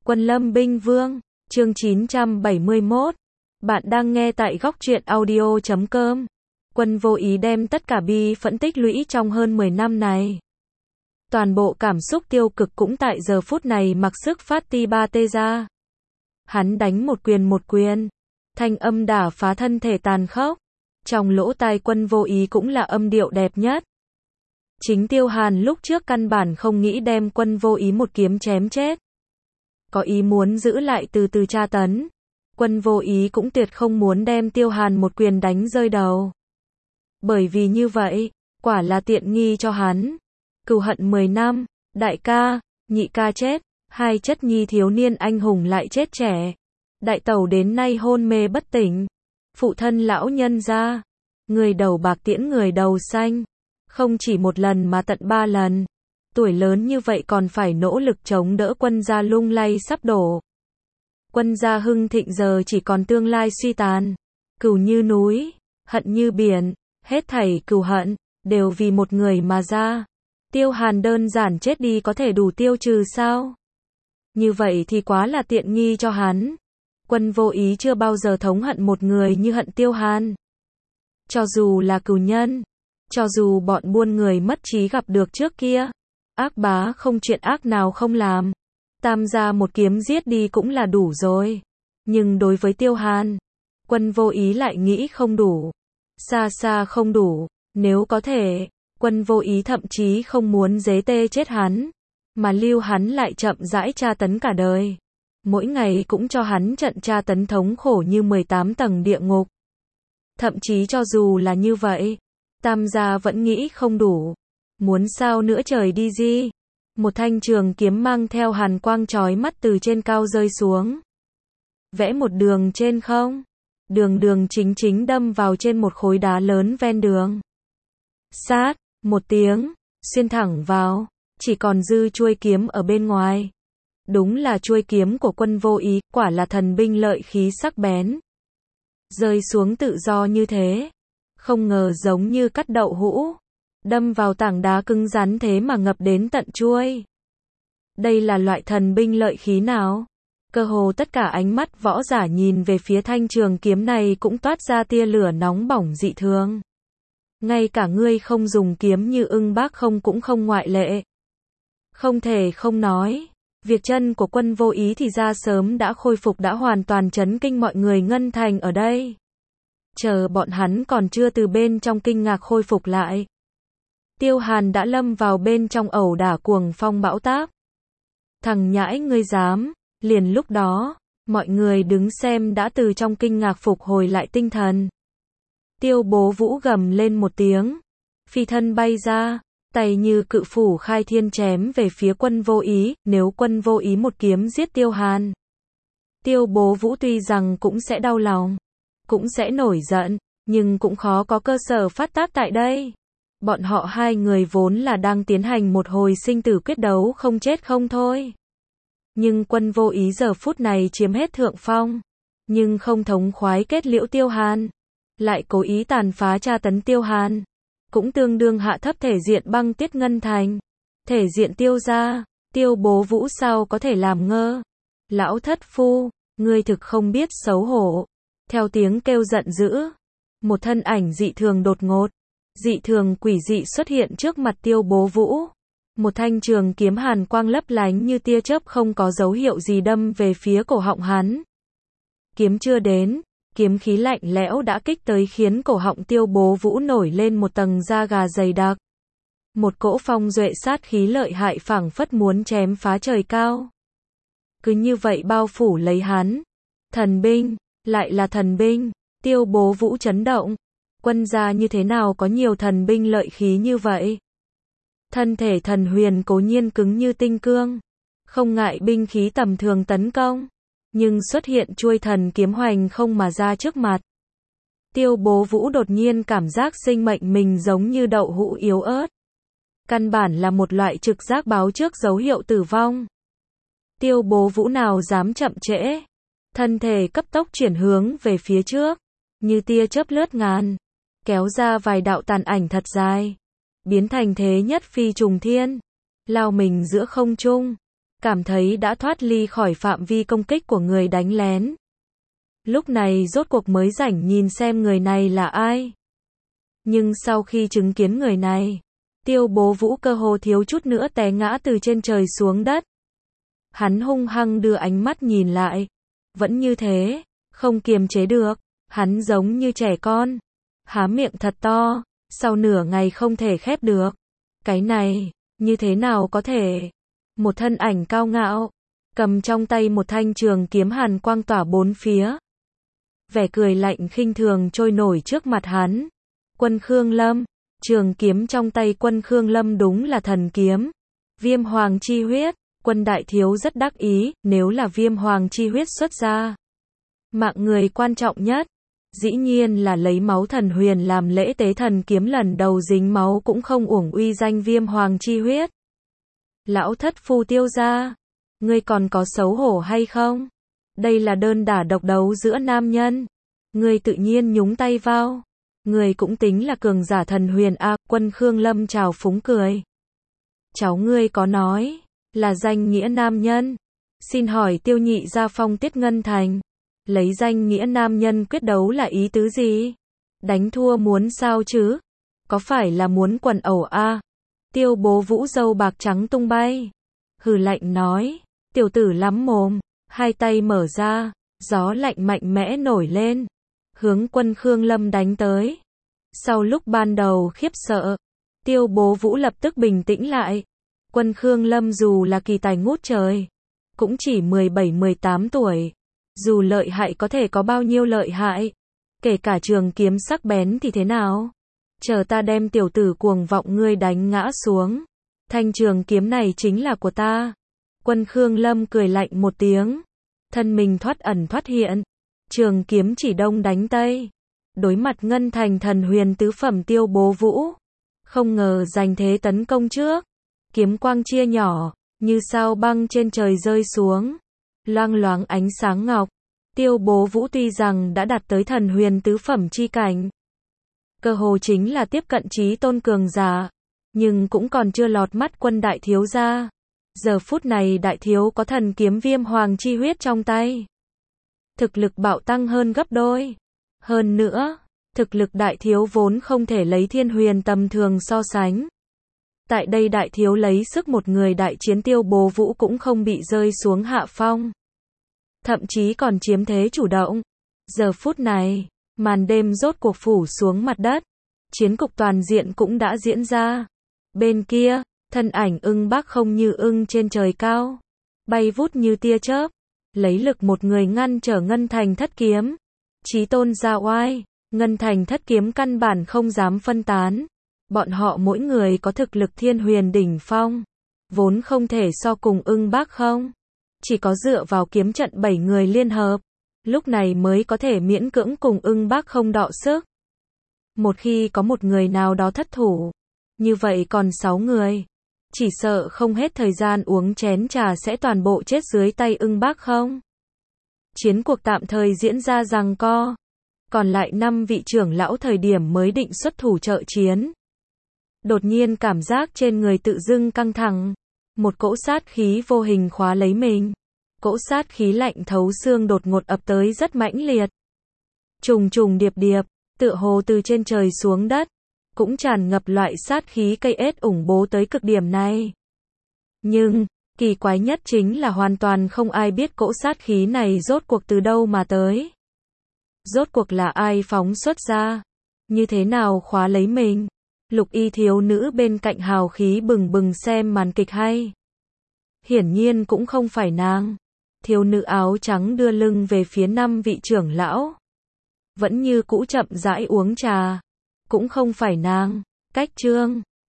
Quân Lâm Binh Vương, chương 971. Bạn đang nghe tại góc truyện audio.com. Quân Vô Ý đem tất cả bi phẫn tích lũy trong hơn 10 năm này. Toàn bộ cảm xúc tiêu cực cũng tại giờ phút này mặc sức phát ti ba tê ra. Hắn đánh một quyền, thanh âm đả phá thân thể tàn khốc. Trong lỗ tai Quân Vô Ý cũng là âm điệu đẹp nhất. Chính Tiêu Hàn lúc trước căn bản không nghĩ đem Quân Vô Ý một kiếm chém chết. Có ý muốn giữ lại từ từ tra tấn. Quân Vô Ý cũng tuyệt không muốn đem Tiêu Hàn một quyền đánh rơi đầu. Bởi vì như vậy, quả là tiện nghi cho hắn. Cừu hận 10 năm, đại ca, nhị ca chết, hai chất nhi thiếu niên anh hùng lại chết trẻ. Đại tẩu đến nay hôn mê bất tỉnh. Phụ thân lão nhân ra, người đầu bạc tiễn người đầu xanh. Không chỉ một lần mà tận 3 lần. Tuổi lớn như vậy còn phải nỗ lực chống đỡ Quân gia lung lay sắp đổ. Quân gia hưng thịnh giờ chỉ còn tương lai suy tàn. Cừu như núi, hận như biển, hết thảy cừu hận, đều vì một người mà ra. Tiêu Hàn đơn giản chết đi có thể đủ tiêu trừ sao? Như vậy thì quá là tiện nghi cho hắn. Quân Vô Ý chưa bao giờ thống hận một người như hận Tiêu Hàn. Cho dù là cừu nhân, cho dù bọn buôn người mất trí gặp được trước kia, ác bá không chuyện ác nào không làm. Tam gia một kiếm giết đi cũng là đủ rồi. Nhưng đối với Tiêu Hàn, Quân Vô Ý lại nghĩ không đủ. Xa xa không đủ. Nếu có thể, Quân Vô Ý thậm chí không muốn dế tê chết hắn, mà lưu hắn lại chậm rãi tra tấn cả đời. Mỗi ngày cũng cho hắn trận tra tấn thống khổ như 18 tầng địa ngục. Thậm chí cho dù là như vậy, Tam gia vẫn nghĩ không đủ. Muốn sao nữa trời đi gì? Một thanh trường kiếm mang theo hàn quang chói mắt từ trên cao rơi xuống. Vẽ một đường trên không. Đường chính chính đâm vào trên một khối đá lớn ven đường. Sát, một tiếng, xuyên thẳng vào, chỉ còn dư chuôi kiếm ở bên ngoài. Đúng là chuôi kiếm của Quân Vô Ý, quả là thần binh lợi khí sắc bén. Rơi xuống tự do như thế, không ngờ giống như cắt đậu hũ, đâm vào tảng đá cứng rắn thế mà ngập đến tận chuôi. Đây là loại thần binh lợi khí nào? Cơ hồ tất cả ánh mắt võ giả nhìn về phía thanh trường kiếm này cũng toát ra tia lửa nóng bỏng dị thường. Ngay cả ngươi không dùng kiếm như Ưng Bác không cũng không ngoại lệ. Không thể không nói, việc chân của Quân Vô Ý thì ra sớm đã khôi phục đã hoàn toàn chấn kinh mọi người Ngân Thành ở đây. Chờ bọn hắn còn chưa từ bên trong kinh ngạc khôi phục lại. Tiêu Hàn đã lâm vào bên trong ẩu đả cuồng phong bão táp. Thằng nhãi ngươi dám, liền lúc đó, mọi người đứng xem đã từ trong kinh ngạc phục hồi lại tinh thần. Tiêu Bố Vũ gầm lên một tiếng, phi thân bay ra, tay như cự phủ khai thiên chém về phía Quân Vô Ý, nếu Quân Vô Ý một kiếm giết Tiêu Hàn. Tiêu Bố Vũ tuy rằng cũng sẽ đau lòng, cũng sẽ nổi giận, nhưng cũng khó có cơ sở phát tác tại đây. Bọn họ hai người vốn là đang tiến hành một hồi sinh tử quyết đấu không chết không thôi. Nhưng Quân Vô Ý giờ phút này chiếm hết thượng phong, nhưng không thống khoái kết liễu Tiêu Hàn, lại cố ý tàn phá tra tấn Tiêu Hàn, cũng tương đương hạ thấp thể diện Băng Tiết Ngân Thành, thể diện Tiêu gia. Tiêu Bố Vũ sao có thể làm ngơ? Lão thất phu, ngươi thực không biết xấu hổ. Theo tiếng kêu giận dữ, một thân ảnh dị thường đột ngột, dị thường quỷ dị xuất hiện trước mặt Tiêu Bố Vũ. Một thanh trường kiếm hàn quang lấp lánh như tia chớp không có dấu hiệu gì đâm về phía cổ họng hắn. Kiếm chưa đến, kiếm khí lạnh lẽo đã kích tới khiến cổ họng Tiêu Bố Vũ nổi lên một tầng da gà dày đặc. Một cỗ phong duệ sát khí lợi hại phảng phất muốn chém phá trời cao. Cứ như vậy bao phủ lấy hắn. Thần binh, lại là thần binh. Tiêu Bố Vũ chấn động. Quân gia như thế nào có nhiều thần binh lợi khí như vậy? Thân thể thần huyền cố nhiên cứng như tinh cương, không ngại binh khí tầm thường tấn công, nhưng xuất hiện chuôi thần kiếm hoành không mà ra trước mặt. Tiêu Bố Vũ đột nhiên cảm giác sinh mệnh mình giống như đậu hũ yếu ớt. Căn bản là một loại trực giác báo trước dấu hiệu tử vong. Tiêu Bố Vũ nào dám chậm trễ, thân thể cấp tốc chuyển hướng về phía trước, như tia chớp lướt ngàn, kéo ra vài đạo tàn ảnh thật dài, biến thành thế nhất phi trùng thiên, lao mình giữa không trung. cảm thấy đã thoát ly khỏi phạm vi công kích của người đánh lén. Lúc này rốt cuộc mới rảnh nhìn xem người này là ai. Nhưng sau khi chứng kiến người này, Tiêu Bố Vũ cơ hồ thiếu chút nữa té ngã từ trên trời xuống đất. Hắn hung hăng đưa ánh mắt nhìn lại. Vẫn như thế, không kiềm chế được. Hắn giống như trẻ con. Há miệng thật to, sau nửa ngày không thể khép được. Cái này, như thế nào có thể? Một thân ảnh cao ngạo, cầm trong tay một thanh trường kiếm hàn quang tỏa bốn phía. Vẻ cười lạnh khinh thường trôi nổi trước mặt hắn. Quân Khương Lâm, trường kiếm trong tay Quân Khương Lâm đúng là thần kiếm. Viêm hoàng chi huyết, Quân đại thiếu rất đắc ý, nếu là viêm hoàng chi huyết xuất ra. Mạng người quan trọng nhất, dĩ nhiên là lấy máu thần huyền làm lễ tế thần kiếm lần đầu dính máu cũng không uổng uy danh viêm hoàng chi huyết. Lão thất phu Tiêu gia, ngươi còn có xấu hổ hay không? Đây là đơn đả độc đấu giữa nam nhân. Ngươi tự nhiên nhúng tay vào. Ngươi cũng tính là cường giả thần huyền a. Quân Khương Lâm trào phúng cười. Cháu ngươi có nói, là danh nghĩa nam nhân. Xin hỏi Tiêu nhị gia Phong Tiết Ngân Thành. Lấy danh nghĩa nam nhân quyết đấu là ý tứ gì? Đánh thua muốn sao chứ? Có phải là muốn quần ẩu a? Tiêu Bố Vũ râu bạc trắng tung bay. Hừ lạnh nói, tiểu tử lắm mồm, hai tay mở ra, gió lạnh mạnh mẽ nổi lên, hướng Quân Khương Lâm đánh tới. Sau lúc ban đầu khiếp sợ, Tiêu Bố Vũ lập tức bình tĩnh lại. Quân Khương Lâm dù là kỳ tài ngút trời, cũng chỉ 17-18 tuổi. Dù lợi hại có thể có bao nhiêu lợi hại, kể cả trường kiếm sắc bén thì thế nào? Chờ ta đem tiểu tử cuồng vọng ngươi đánh ngã xuống. Thanh trường kiếm này chính là của ta. Quân Khương Lâm cười lạnh một tiếng. Thân mình thoát ẩn thoát hiện. Trường kiếm chỉ đông đánh tây. Đối mặt Ngân Thành thần huyền tứ phẩm Tiêu Bố Vũ. Không ngờ giành thế tấn công trước. Kiếm quang chia nhỏ, như sao băng trên trời rơi xuống. Loang loáng ánh sáng ngọc. Tiêu Bố Vũ tuy rằng đã đạt tới thần huyền tứ phẩm chi cảnh. Cơ hồ chính là tiếp cận chí tôn cường giả. Nhưng cũng còn chưa lọt mắt Quân đại thiếu gia. Giờ phút này đại thiếu có thần kiếm viêm hoàng chi huyết trong tay. Thực lực bạo tăng hơn gấp đôi. Hơn nữa, thực lực đại thiếu vốn không thể lấy thiên huyền tầm thường so sánh. Tại đây đại thiếu lấy sức một người đại chiến Tiêu Bố Vũ cũng không bị rơi xuống hạ phong. Thậm chí còn chiếm thế chủ động. Giờ phút này, màn đêm rốt cuộc phủ xuống mặt đất. Chiến cục toàn diện cũng đã diễn ra. Bên kia, thân ảnh Ưng Bác không như ưng trên trời cao. Bay vút như tia chớp. Lấy lực một người ngăn trở Ngân Thành thất kiếm. Chí tôn ra oai. Ngân Thành thất kiếm căn bản không dám phân tán. Bọn họ mỗi người có thực lực thiên huyền đỉnh phong. Vốn không thể so cùng Ưng Bác không. Chỉ có dựa vào kiếm trận 7 người liên hợp. Lúc này mới có thể miễn cưỡng cùng Ưng Bác không đọ sức. Một khi có một người nào đó thất thủ, như vậy còn 6 người. Chỉ sợ không hết thời gian uống chén trà sẽ toàn bộ chết dưới tay Ưng Bác không. Chiến cuộc tạm thời diễn ra giằng co. Còn lại 5 vị trưởng lão thời điểm mới định xuất thủ trợ chiến. Đột nhiên cảm giác trên người tự dưng căng thẳng. Một cỗ sát khí vô hình khóa lấy mình. Cỗ sát khí lạnh thấu xương đột ngột ập tới rất mãnh liệt. Trùng trùng điệp điệp, tựa hồ từ trên trời xuống đất. Cũng tràn ngập loại sát khí cây ết ủng bố tới cực điểm này. Nhưng, kỳ quái nhất chính là hoàn toàn không ai biết cỗ sát khí này rốt cuộc từ đâu mà tới. Rốt cuộc là ai phóng xuất ra? Như thế nào khóa lấy mình? Lục y thiếu nữ bên cạnh hào khí bừng bừng xem màn kịch hay. Hiển nhiên cũng không phải nàng. Thiếu nữ áo trắng đưa lưng về phía 5 vị trưởng lão. Vẫn như cũ chậm rãi uống trà. Cũng không phải nàng. Cách Trương,